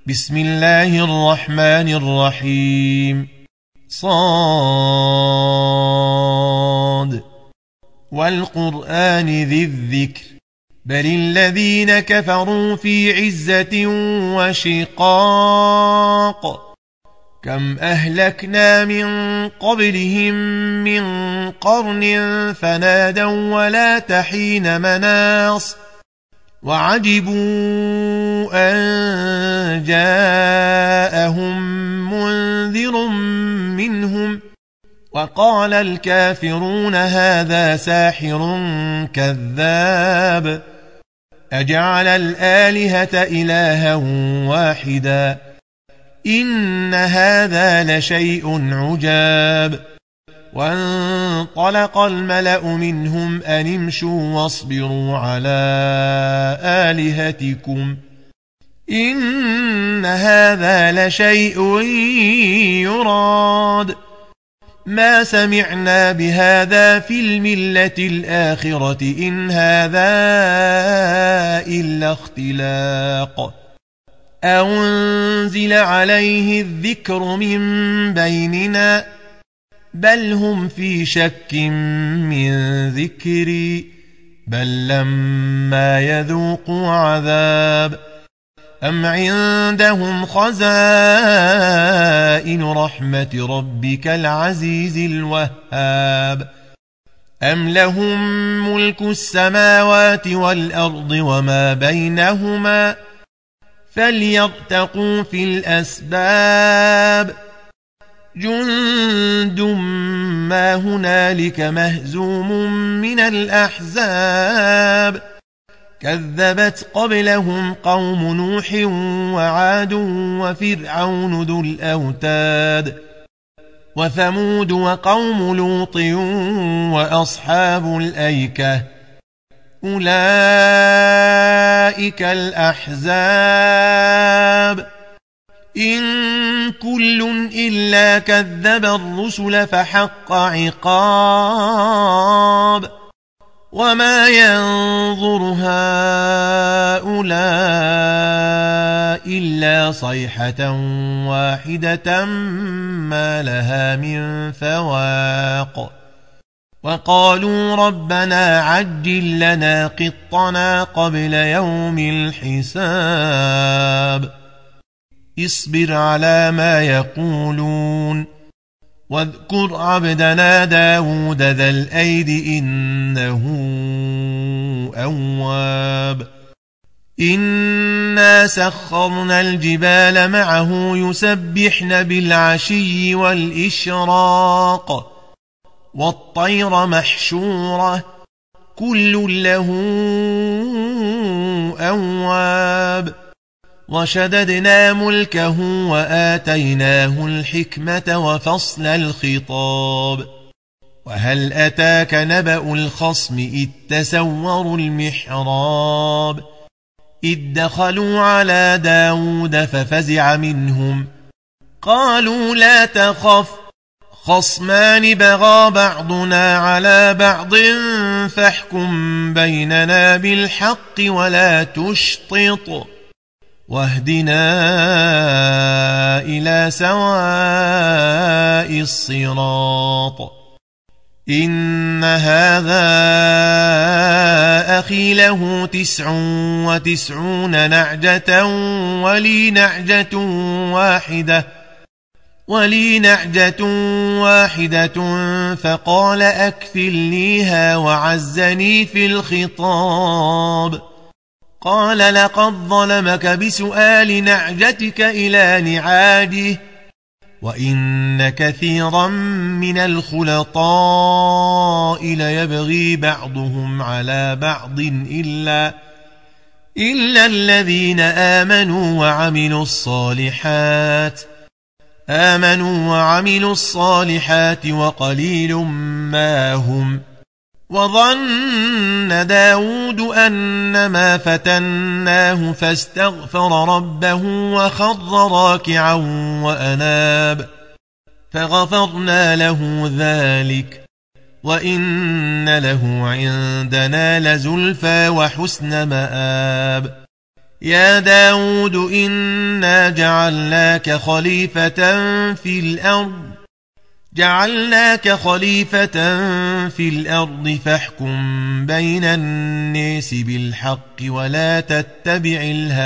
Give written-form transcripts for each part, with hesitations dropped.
بسم الله الرحمن الرحيم صاد والقرآن ذي الذكر بل الذين كفروا في عزة وشقاق كم أهلكنا من قبلهم من قرن فنادوا ولا تحين مناص وعجبوا أن جاءهم منذر منهم وقال الكافرون هذا ساحر كذاب أجعل الآلهة إلها واحدا إن هذا لشيء عجاب وانطلق الملأ منهم أن امشوا واصبروا على آلهتكم إن هذا لشيء يراد ما سمعنا بهذا في الملة الآخرة إن هذا إلا اختلاق أنزل عليه الذكر من بيننا بل هم في شك من ذكري بل لما يذوقوا عذاب أم عندهم خزائن رحمة ربك العزيز الوهاب أم لهم ملك السماوات والأرض وما بينهما فليرتقوا في الأسباب جند ما هنالك مهزوم من الأحزاب كذبت قبلهم قوم نوح وعاد وفرعون ذو الأوتاد وثمود وقوم لوط وأصحاب الأيكة أولئك الأحزاب إن كل إلا كذب الرسل فحق عقاب وما ينظر هؤلاء إلا صيحة واحدة ما لها من فواق وقالوا ربنا عجل لنا قطنا قبل يوم الحساب اصبر على ما يقولون واذكر عبدنا داود ذا الأيد إنه أواب إنا سخرنا الجبال معه يسبحن بالعشي والإشراق والطير محشورة كل له أواب وشددنا ملكه وآتيناه الحكمة وفصل الخطاب وهل أتاك نبأ الخصم إذ تسوروا المحراب إذ دخلوا على داود ففزع منهم قالوا لا تخف خصمان بغى بعضنا على بعض فاحكم بيننا بالحق ولا تشطط واهدنا إلى سواء الصراط إن هذا أخي له 99 نعجة ولي نعجة واحدة فقال أكفلنيها وعزني في الخطاب قال لقد ظلمك بسؤال نعجتك إلى نعاجه وإن كثيرا من الخلطاء ليبغي بعضهم على بعض إلا الذين آمنوا وعملوا الصالحات وقليل ما هم وظن داود أنما فتناه فاستغفر ربه وخر راكعا وأناب فغفرنا له ذلك وإن له عندنا لزلفى وحسن مآب يا داود إنا جعلناك خليفة في الأرض فاحكم بين الناس بالحق ولا تتبع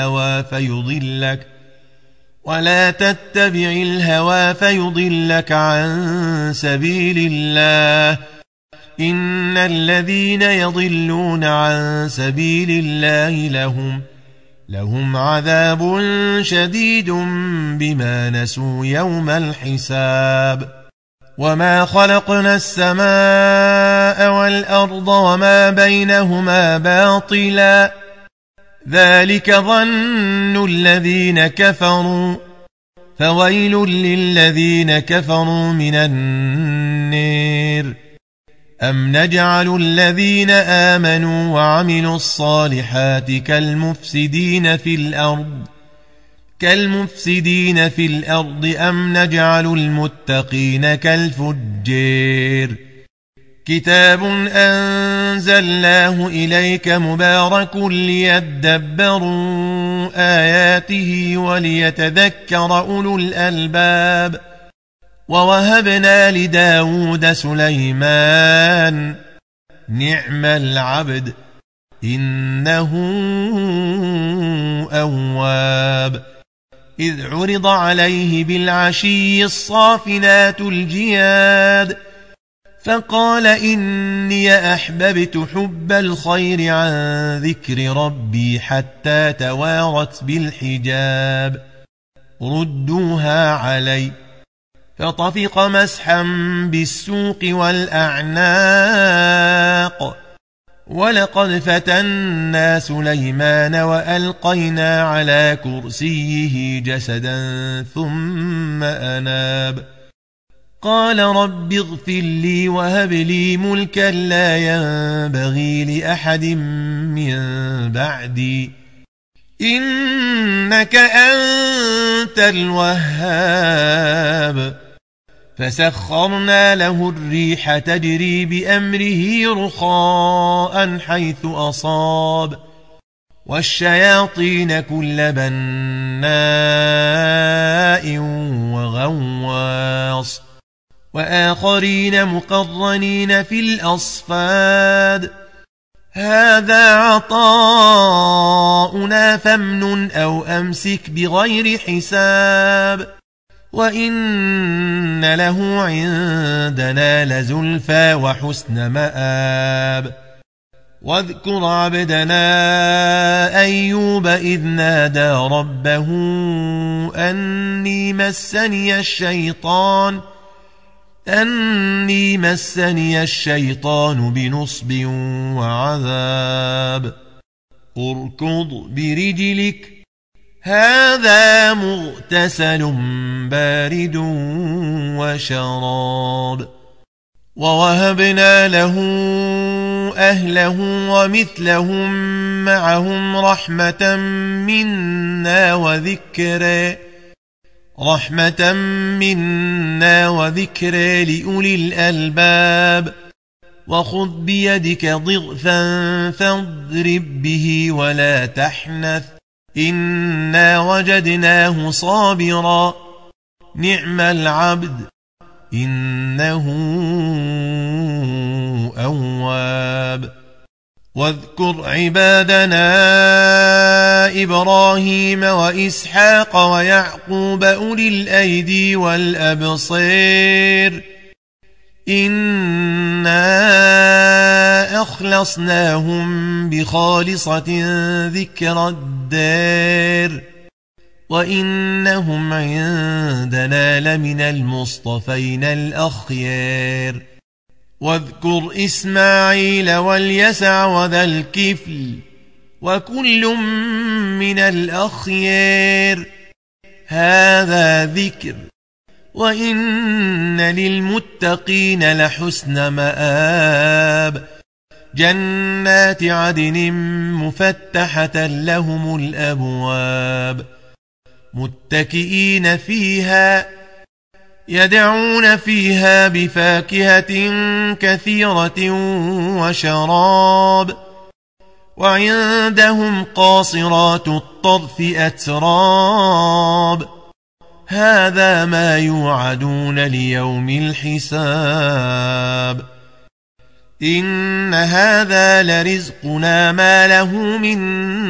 الهوى فيضلك عن سبيل الله إن الذين يضلون عن سبيل الله لهم عذاب شديد بما نسوا يوم الحساب وما خلقنا السماء والأرض وما بينهما باطلا ذلك ظن الذين كفروا فويل للذين كفروا من النار أم نجعل الذين آمنوا وعملوا الصالحات كالمفسدين في الأرض أم نجعل المتقين كالفجار كتاب أنزلناه إليك مبارك ليدبروا آياته وليتذكر أولو الألباب ووهبنا لداود سليمان نعم العبد إنه أواب إذ عرض عليه بالعشي الصافنات الجياد فقال إني أحببت حب الخير عن ذكر ربي حتى توارت بالحجاب ردوها علي فطفق مسحا بالسوق والأعناق ولقد فتنا سليمان وألقينا على كرسيه جسدا ثم أناب قال رب اغفر لي وهب لي ملكا لا ينبغي لأحد من بعدي إنك أنت الوهاب فسخرنا له الريح تجري بأمره رخاء حيث أصاب والشياطين كل بناء وغواص وآخرين مقرنين في الأصفاد هذا عطاؤنا فامنن أو أمسك بغير حساب وإن له عندنا لزلفى وحسن مآب واذكر عبدنا أيوب إذ نادى ربه أني مسني الشيطان بنصب وعذاب اركض برجلك هذا مغتسل بارد وشراب ووهبنا له أهله ومثلهم معهم رحمة منا وذكرى لأولي الألباب وخذ بيدك ضغثا فاضرب به ولا تحنث إنا وجدناه صابرا نعم العبد إنه أواب واذكر عبادنا إبراهيم وإسحاق ويعقوب أولي الأيدي والأبصير إنا أخلصناهم بخالصة ذكر الدار وإنهم عندنا لمن المصطفين الأخيار واذكر إسماعيل واليسع وذا الكفل وكل من الأخيار هذا ذكر وإن للمتقين لحسن مآب جنات عدن مفتحة لهم الأبواب متكئين فيها يدعون فيها بفاكهة كثيرة وشراب وعندهم قاصرات الطرف أتراب هذا ما يوعدون ليوم الحساب إن هذا لرزقنا ما له من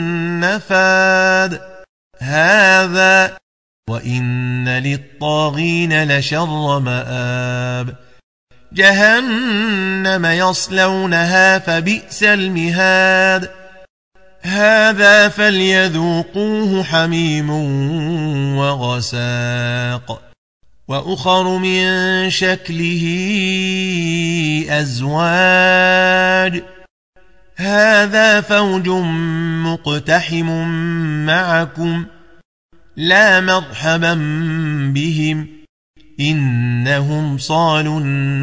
نفاد هذا وإن للطاغين لشر مآب جهنم يصلونها فبئس المهاد هذا فليذوقوه حميم وغساق وأخر من شكله أزواج هذا فوج مقتحم معكم لا مرحبا بهم إنهم صالوا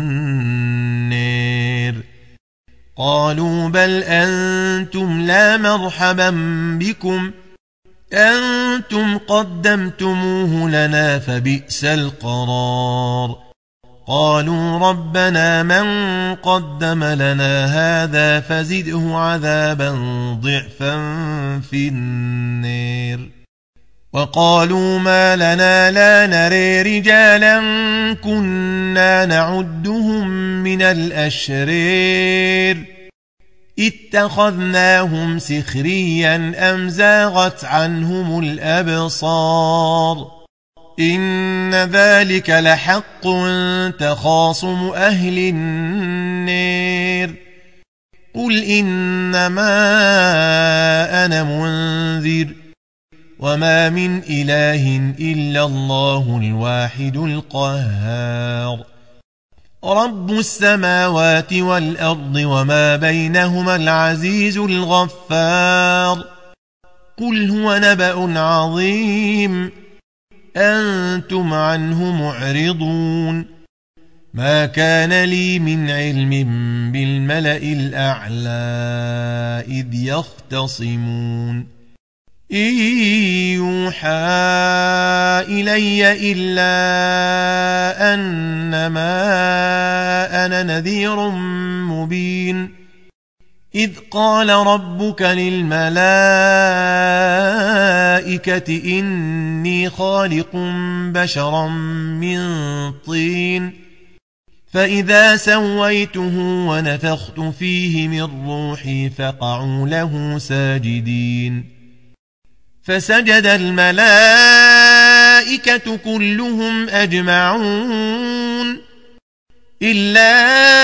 النار قالوا بل أنتم لا مرحبا بكم أنتم قدمتموه لنا فبئس القرار قالوا ربنا من قدم لنا هذا فزده عذابا ضعفا في النار وقالوا ما لنا لا نري رجالا كنا نعدهم من الأشرار اتخذناهم سخريا أم زاغت عنهم الأبصار إن ذلك لحق تخاصم أهل النار قل إنما أنا منذر وما من إله إلا الله الواحد القهار رب السماوات والأرض وما بينهما العزيز الغفار قل هو نبأ عظيم أنتم عنه معرضون ما كان لي من علم بالملأ الأعلى إذ يختصمون إن يوحى إلي إلا أنما أنا نذير مبين إذ قال ربك للملائكة إني خالق بشرا من طين فإذا سويته ونفخت فيه من روحي فقعوا له ساجدين فسجد الملائكة كلهم أجمعون إلا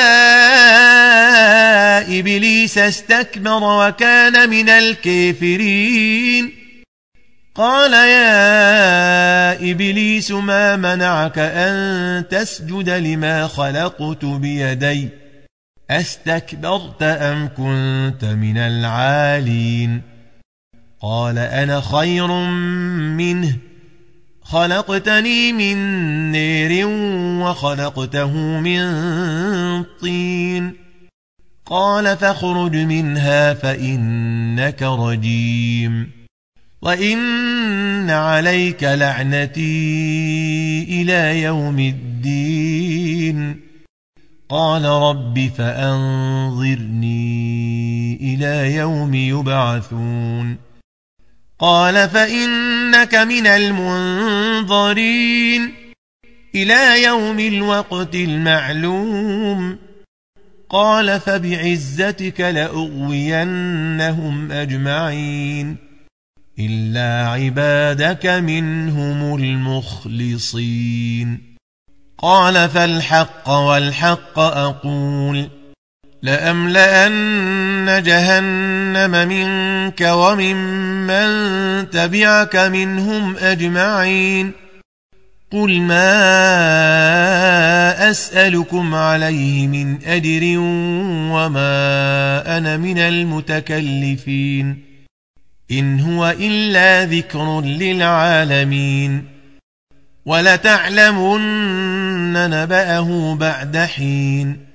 إبليس استكبر وكان من الكافرين قال يا إبليس ما منعك أن تسجد لما خلقت بيدي أستكبرت أم كنت من العالين قال أنا خير منه خلقتني من نار وخلقته من طين قال فاخرج منها فإنك رجيم وإن عليك لعنتي إلى يوم الدين قال رب فأنظرني إلى يوم يبعثون قال فإنك من المنظرين إلى يوم الوقت المعلوم قال فبعزتك لأغوينهم أجمعين إلا عبادك منهم المخلصين قال فالحق والحق أقول لأملأن جهنم منك وممن تبعك منهم أجمعين قل ما أسألكم عليه من أجر وما أنا من المتكلفين إن هو إلا ذكر للعالمين ولتعلمن نبأه بعد حين